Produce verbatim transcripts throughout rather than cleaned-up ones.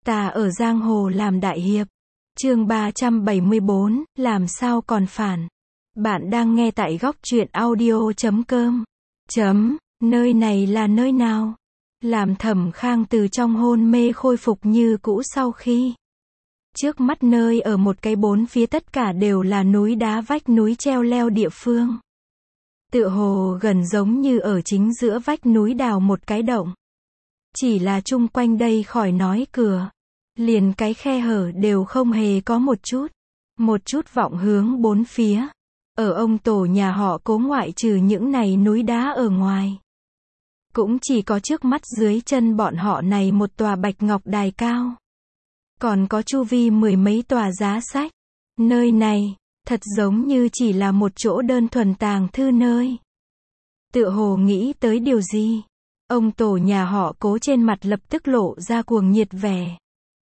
Ta ở giang hồ làm đại hiệp. Chương ba trăm bảy mươi bốn, làm sao còn phản. Bạn đang nghe tại góc truyện audio chấm com. Chấm, nơi này là nơi nào? Làm Thẩm Khang từ trong hôn mê khôi phục như cũ sau khi. Trước mắt nơi ở một cái bốn phía tất cả đều là núi đá vách núi treo leo địa phương. Tựa hồ gần giống như ở chính giữa vách núi đào một cái động. Chỉ là chung quanh đây khỏi nói cửa. Liền cái khe hở đều không hề có một chút. Một chút vọng hướng bốn phía. Ở ông tổ nhà họ Cố ngoại trừ những này núi đá ở ngoài. Cũng chỉ có trước mắt dưới chân bọn họ này một tòa bạch ngọc đài cao. Còn có chu vi mười mấy tòa giá sách. Nơi này, thật giống như chỉ là một chỗ đơn thuần tàng thư nơi. Tựa hồ nghĩ tới điều gì? Ông tổ nhà họ Cố trên mặt lập tức lộ ra cuồng nhiệt vẻ.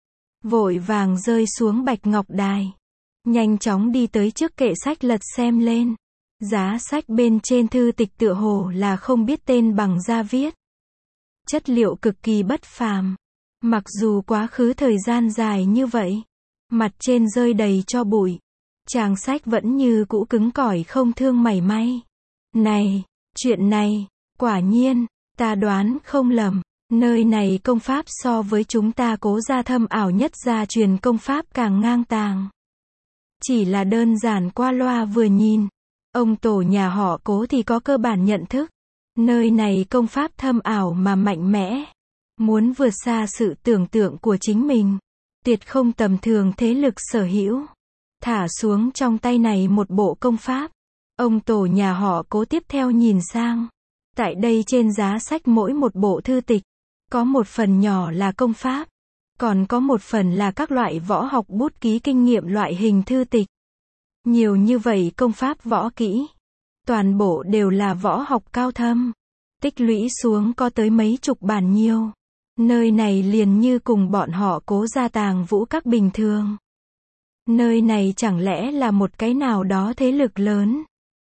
Vội vàng rơi xuống bạch ngọc đài. Nhanh chóng đi tới trước kệ sách lật xem lên. Giá sách bên trên thư tịch tựa hồ là không biết tên bằng da viết. Chất liệu cực kỳ bất phàm. Mặc dù quá khứ thời gian dài như vậy. Mặt trên rơi đầy cho bụi. Trang sách vẫn như cũ cứng cỏi không thương mảy may. Này, chuyện này, quả nhiên, ta đoán không lầm. Nơi này công pháp so với chúng ta Cố gia thâm ảo nhất gia truyền công pháp càng ngang tàng. Chỉ là đơn giản qua loa vừa nhìn. Ông tổ nhà họ Cố thì có cơ bản nhận thức. Nơi này công pháp thâm ảo mà mạnh mẽ. Muốn vượt xa sự tưởng tượng của chính mình. Tuyệt không tầm thường thế lực sở hữu. Thả xuống trong tay này một bộ công pháp. Ông tổ nhà họ Cố tiếp theo nhìn sang. Tại đây trên giá sách mỗi một bộ thư tịch. Có một phần nhỏ là công pháp. Còn có một phần là các loại võ học bút ký kinh nghiệm loại hình thư tịch. Nhiều như vậy công pháp võ kỹ. Toàn bộ đều là võ học cao thâm. Tích lũy xuống có tới mấy chục bản nhiều. Nơi này liền như cùng bọn họ Cố gia tàng vũ các bình thường. Nơi này chẳng lẽ là một cái nào đó thế lực lớn.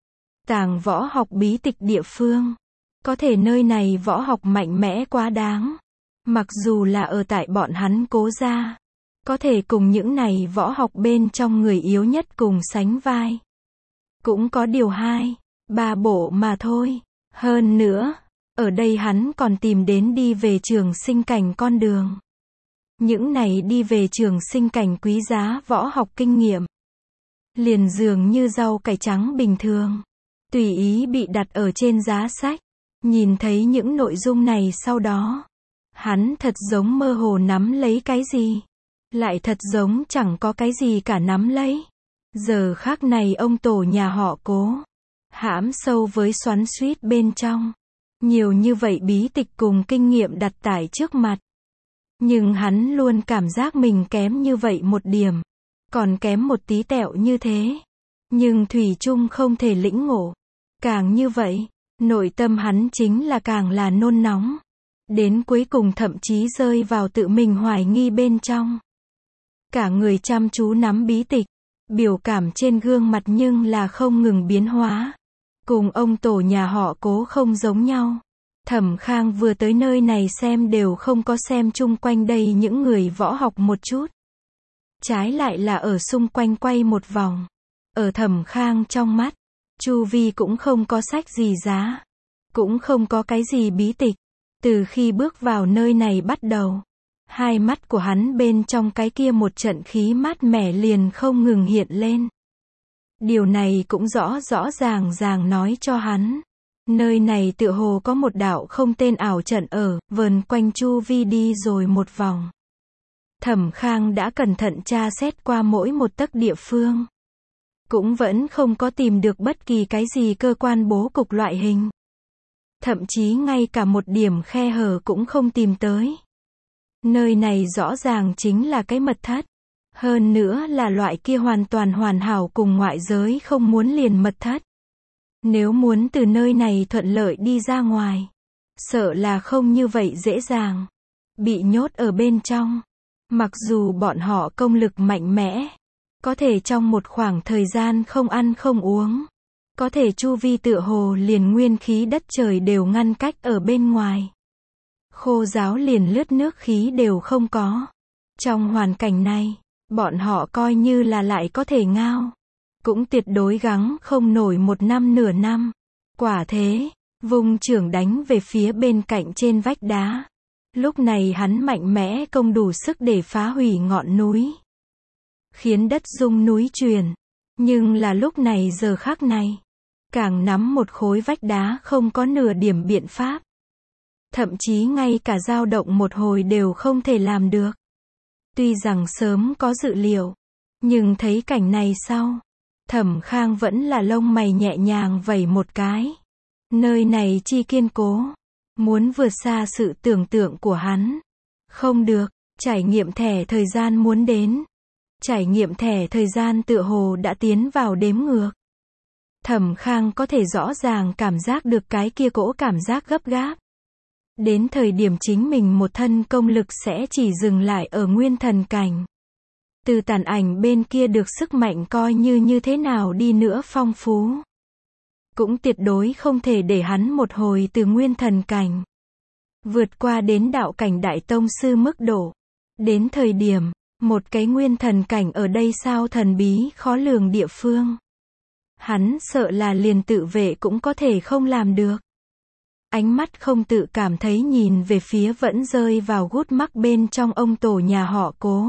Tàng võ học bí tịch địa phương. Có thể nơi này võ học mạnh mẽ quá đáng. Mặc dù là ở tại bọn hắn Cố gia. Có thể cùng những này võ học bên trong người yếu nhất cùng sánh vai. Cũng có điều hai, ba bộ mà thôi. Hơn nữa, ở đây hắn còn tìm đến đi về trường sinh cảnh con đường. Những này đi về trường sinh cảnh quý giá võ học kinh nghiệm. Liền dường như rau cải trắng bình thường. Tùy ý bị đặt ở trên giá sách. Nhìn thấy những nội dung này sau đó. Hắn thật giống mơ hồ nắm lấy cái gì. Lại thật giống chẳng có cái gì cả nắm lấy. Giờ khác này ông tổ nhà họ Cố. Hãm sâu với xoắn xuýt bên trong. Nhiều như vậy bí tịch cùng kinh nghiệm đặt tải trước mặt. Nhưng hắn luôn cảm giác mình kém như vậy một điểm. Còn kém một tí tẹo như thế. Nhưng thủy chung không thể lĩnh ngộ. Càng như vậy, nội tâm hắn chính là càng là nôn nóng. Đến cuối cùng thậm chí rơi vào tự mình hoài nghi bên trong. Cả người chăm chú nắm bí tịch. Biểu cảm trên gương mặt nhưng là không ngừng biến hóa. Cùng ông tổ nhà họ Cố không giống nhau. Thẩm Khang vừa tới nơi này xem đều không có xem chung quanh đây những người võ học một chút. Trái lại là ở xung quanh quay một vòng. Ở Thẩm Khang trong mắt, chu vi cũng không có sách gì giá. Cũng không có cái gì bí tịch. Từ khi bước vào nơi này bắt đầu. Hai mắt của hắn bên trong cái kia một trận khí mát mẻ liền không ngừng hiện lên. Điều này cũng rõ rõ ràng ràng nói cho hắn. Nơi này tựa hồ có một đạo không tên ảo trận ở, vờn quanh chu vi đi rồi một vòng. Thẩm Khang đã cẩn thận tra xét qua mỗi một tấc địa phương. Cũng vẫn không có tìm được bất kỳ cái gì cơ quan bố cục loại hình. Thậm chí ngay cả một điểm khe hở cũng không tìm tới. Nơi này rõ ràng chính là cái mật thất. Hơn nữa là loại kia hoàn toàn hoàn hảo cùng ngoại giới không muốn liền mật thất. Nếu muốn từ nơi này thuận lợi đi ra ngoài. Sợ là không như vậy dễ dàng. Bị nhốt ở bên trong. Mặc dù bọn họ công lực mạnh mẽ. Có thể trong một khoảng thời gian không ăn không uống. Có thể chu vi tựa hồ liền nguyên khí đất trời đều ngăn cách ở bên ngoài. Khô ráo liền lướt nước khí đều không có. Trong hoàn cảnh này, bọn họ coi như là lại có thể ngao, cũng tuyệt đối gắng không nổi một năm nửa năm. Quả thế, vung chưởng đánh về phía bên cạnh trên vách đá. Lúc này hắn mạnh mẽ công đủ sức để phá hủy ngọn núi, khiến đất rung núi chuyển. Nhưng là lúc này giờ khắc này, càng nắm một khối vách đá không có nửa điểm biện pháp. Thậm chí ngay cả dao động một hồi đều không thể làm được. Tuy rằng sớm có dự liệu, nhưng thấy cảnh này sau, Thẩm Khang vẫn là lông mày nhẹ nhàng vẩy một cái. Nơi này chi kiên cố, muốn vượt xa sự tưởng tượng của hắn. Không được, trải nghiệm thẻ thời gian muốn đến. Trải nghiệm thẻ thời gian tựa hồ đã tiến vào đếm ngược. Thẩm Khang có thể rõ ràng cảm giác được cái kia cỗ cảm giác gấp gáp. Đến thời điểm chính mình một thân công lực sẽ chỉ dừng lại ở nguyên thần cảnh. Từ tàn ảnh bên kia được sức mạnh coi như như thế nào đi nữa phong phú, cũng tuyệt đối không thể để hắn một hồi từ nguyên thần cảnh vượt qua đến đạo cảnh đại tông sư mức độ. Đến thời điểm, một cái nguyên thần cảnh ở đây sao thần bí khó lường địa phương. Hắn sợ là liền tự vệ cũng có thể không làm được. Ánh mắt không tự cảm thấy nhìn về phía vẫn rơi vào gút mắc bên trong ông tổ nhà họ Cố.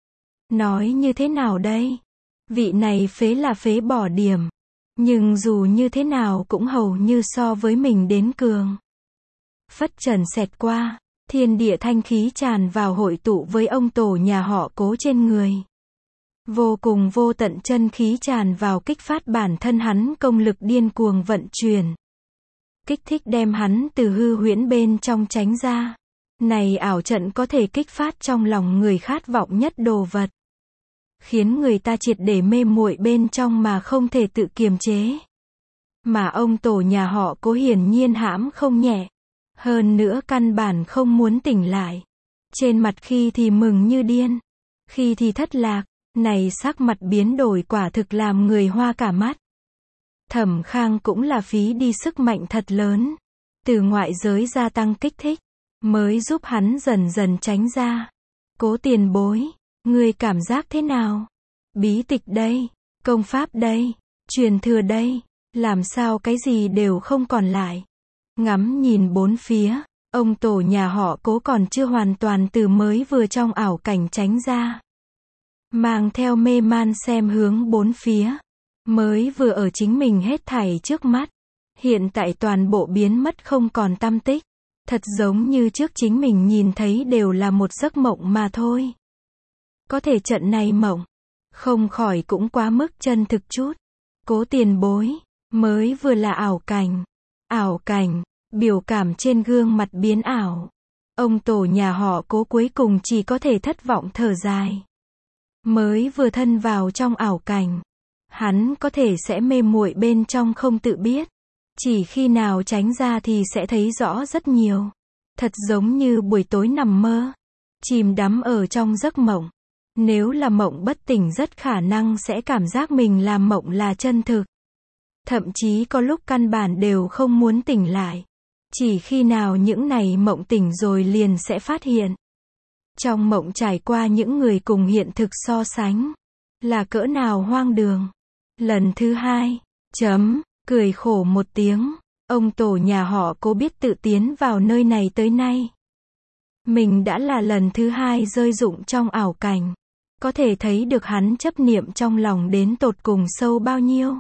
Nói như thế nào đây? Vị này phế là phế bỏ điểm. Nhưng dù như thế nào cũng hầu như so với mình đến cường. Phất trần xẹt qua, thiên địa thanh khí tràn vào hội tụ với ông tổ nhà họ Cố trên người. Vô cùng vô tận chân khí tràn vào kích phát bản thân hắn công lực điên cuồng vận chuyển. Kích thích đem hắn từ hư huyễn bên trong tránh ra. Này ảo trận có thể kích phát trong lòng người khát vọng nhất đồ vật, khiến người ta triệt để mê muội bên trong mà không thể tự kiềm chế. Mà ông tổ nhà họ Cố hiển nhiên hãm không nhẹ. Hơn nữa căn bản không muốn tỉnh lại. Trên mặt khi thì mừng như điên, khi thì thất lạc. Này sắc mặt biến đổi quả thực làm người hoa cả mắt. Thẩm Khang cũng là phí đi sức mạnh thật lớn, từ ngoại giới gia tăng kích thích, mới giúp hắn dần dần tránh ra. Cố tiền bối, ngươi cảm giác thế nào? Bí tịch đây, công pháp đây, truyền thừa đây, làm sao cái gì đều không còn lại. Ngắm nhìn bốn phía, ông tổ nhà họ Cố còn chưa hoàn toàn từ mới vừa trong ảo cảnh tránh ra. Mang theo mê man xem hướng bốn phía. Mới vừa ở chính mình hết thảy trước mắt. Hiện tại toàn bộ biến mất không còn tăm tích. Thật giống như trước chính mình nhìn thấy đều là một giấc mộng mà thôi. Có thể trận này mộng, không khỏi cũng quá mức chân thực chút. Cố tiền bối, mới vừa là ảo cảnh. Ảo cảnh, biểu cảm trên gương mặt biến ảo. Ông tổ nhà họ Cố cuối cùng chỉ có thể thất vọng thở dài. Mới vừa thân vào trong ảo cảnh, hắn có thể sẽ mê muội bên trong không tự biết. Chỉ khi nào tránh ra thì sẽ thấy rõ rất nhiều. Thật giống như buổi tối nằm mơ, chìm đắm ở trong giấc mộng. Nếu là mộng bất tỉnh rất khả năng sẽ cảm giác mình làm mộng là chân thực. Thậm chí có lúc căn bản đều không muốn tỉnh lại. Chỉ khi nào những này mộng tỉnh rồi liền sẽ phát hiện. Trong mộng trải qua những người cùng hiện thực so sánh, là cỡ nào hoang đường. Lần thứ hai, chấm, cười khổ một tiếng, ông tổ nhà họ Cố biết tự tiến vào nơi này tới nay. Mình đã là lần thứ hai rơi rụng trong ảo cảnh. Có thể thấy được hắn chấp niệm trong lòng đến tột cùng sâu bao nhiêu.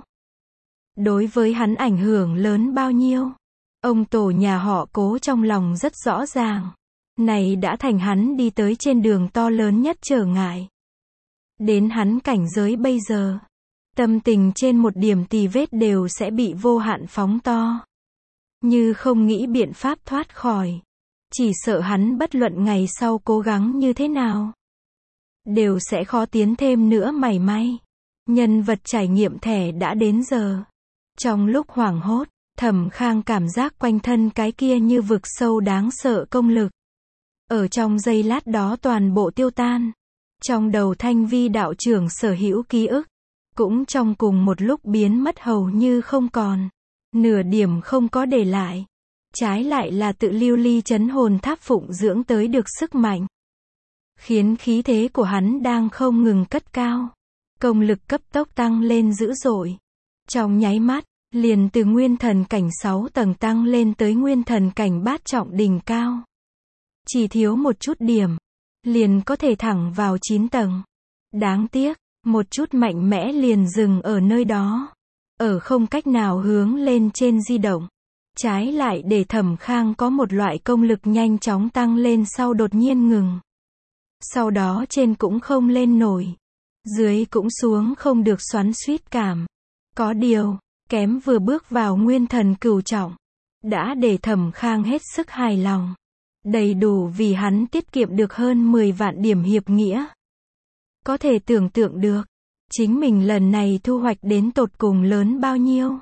Đối với hắn ảnh hưởng lớn bao nhiêu. Ông tổ nhà họ Cố trong lòng rất rõ ràng. Này đã thành hắn đi tới trên đường to lớn nhất trở ngại. Đến hắn cảnh giới bây giờ, tâm tình trên một điểm tì vết đều sẽ bị vô hạn phóng to. Như không nghĩ biện pháp thoát khỏi. Chỉ sợ hắn bất luận ngày sau cố gắng như thế nào, đều sẽ khó tiến thêm nữa mảy may. Nhân vật trải nghiệm thẻ đã đến giờ. Trong lúc hoảng hốt, Thẩm Khang cảm giác quanh thân cái kia như vực sâu đáng sợ công lực. Ở trong giây lát đó toàn bộ tiêu tan. Trong đầu Thanh Vi đạo trưởng sở hữu ký ức, cũng trong cùng một lúc biến mất hầu như không còn. Nửa điểm không có để lại. Trái lại là tự lưu ly chấn hồn tháp phụng dưỡng tới được sức mạnh. khiến khí thế của hắn đang không ngừng cất cao. Công lực cấp tốc tăng lên dữ dội. Trong nháy mắt, liền từ nguyên thần cảnh sáu tầng tăng lên tới nguyên thần cảnh bát trọng đỉnh cao. Chỉ thiếu một chút điểm, liền có thể thẳng vào chín tầng. Đáng tiếc, một chút mạnh mẽ liền dừng ở nơi đó. Ở không cách nào hướng lên trên di động. Trái lại để Thẩm Khang có một loại công lực nhanh chóng tăng lên sau đột nhiên ngừng. Sau đó trên cũng không lên nổi. Dưới cũng xuống không được xoắn xuýt cảm. Có điều, kém vừa bước vào nguyên thần cửu trọng. Đã để Thẩm Khang hết sức hài lòng. Đầy đủ vì hắn tiết kiệm được hơn mười vạn điểm hiệp nghĩa. Có thể tưởng tượng được, chính mình lần này thu hoạch đến tột cùng lớn bao nhiêu.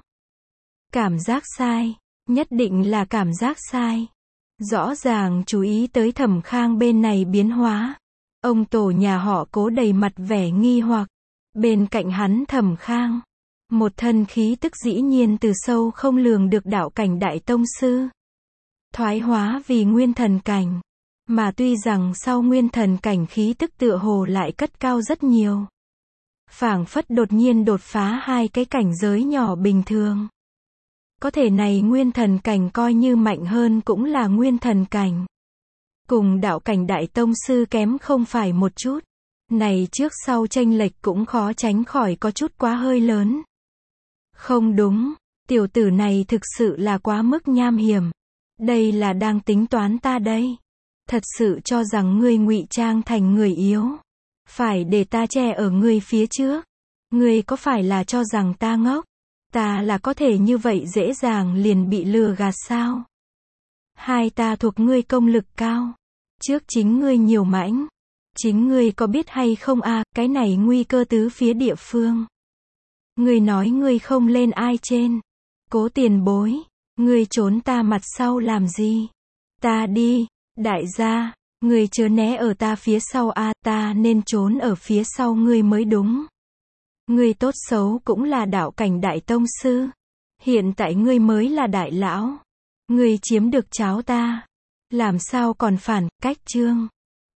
Cảm giác sai, nhất định là cảm giác sai. Rõ ràng chú ý tới Thẩm Khang bên này biến hóa. Ông tổ nhà họ Cố đầy mặt vẻ nghi hoặc. Bên cạnh hắn Thẩm Khang, một thân khí tức dĩ nhiên từ sâu không lường được đạo cảnh đại tông sư. Thoái hóa vì nguyên thần cảnh. Mà tuy rằng sau nguyên thần cảnh khí tức tựa hồ lại cất cao rất nhiều. Phảng phất đột nhiên đột phá hai cái cảnh giới nhỏ bình thường. Có thể này nguyên thần cảnh coi như mạnh hơn cũng là nguyên thần cảnh. Cùng đạo cảnh đại tông sư kém không phải một chút. Này trước sau chênh lệch cũng khó tránh khỏi có chút quá hơi lớn. Không đúng, tiểu tử này thực sự là quá mức nham hiểm. Đây là đang tính toán ta đây. Thật sự cho rằng ngươi ngụy trang thành người yếu. Phải để ta che ở ngươi phía trước. Ngươi có phải là cho rằng ta ngốc? Ta là có thể như vậy dễ dàng liền bị lừa gạt sao? Hai ta thuộc ngươi công lực cao. Trước chính ngươi nhiều mãnh. Chính ngươi có biết hay không a, à, cái này nguy cơ tứ phía địa phương. Ngươi nói ngươi không lên ai trên. Cố tiền bối. Ngươi trốn ta mặt sau làm gì? Ta đi, đại gia, ngươi chớ né ở ta phía sau a, à, ta nên trốn ở phía sau ngươi mới đúng. Ngươi tốt xấu cũng là đạo cảnh đại tông sư. Hiện tại ngươi mới là đại lão. Ngươi chiếm được cháo ta. Làm sao còn phản, cách chương.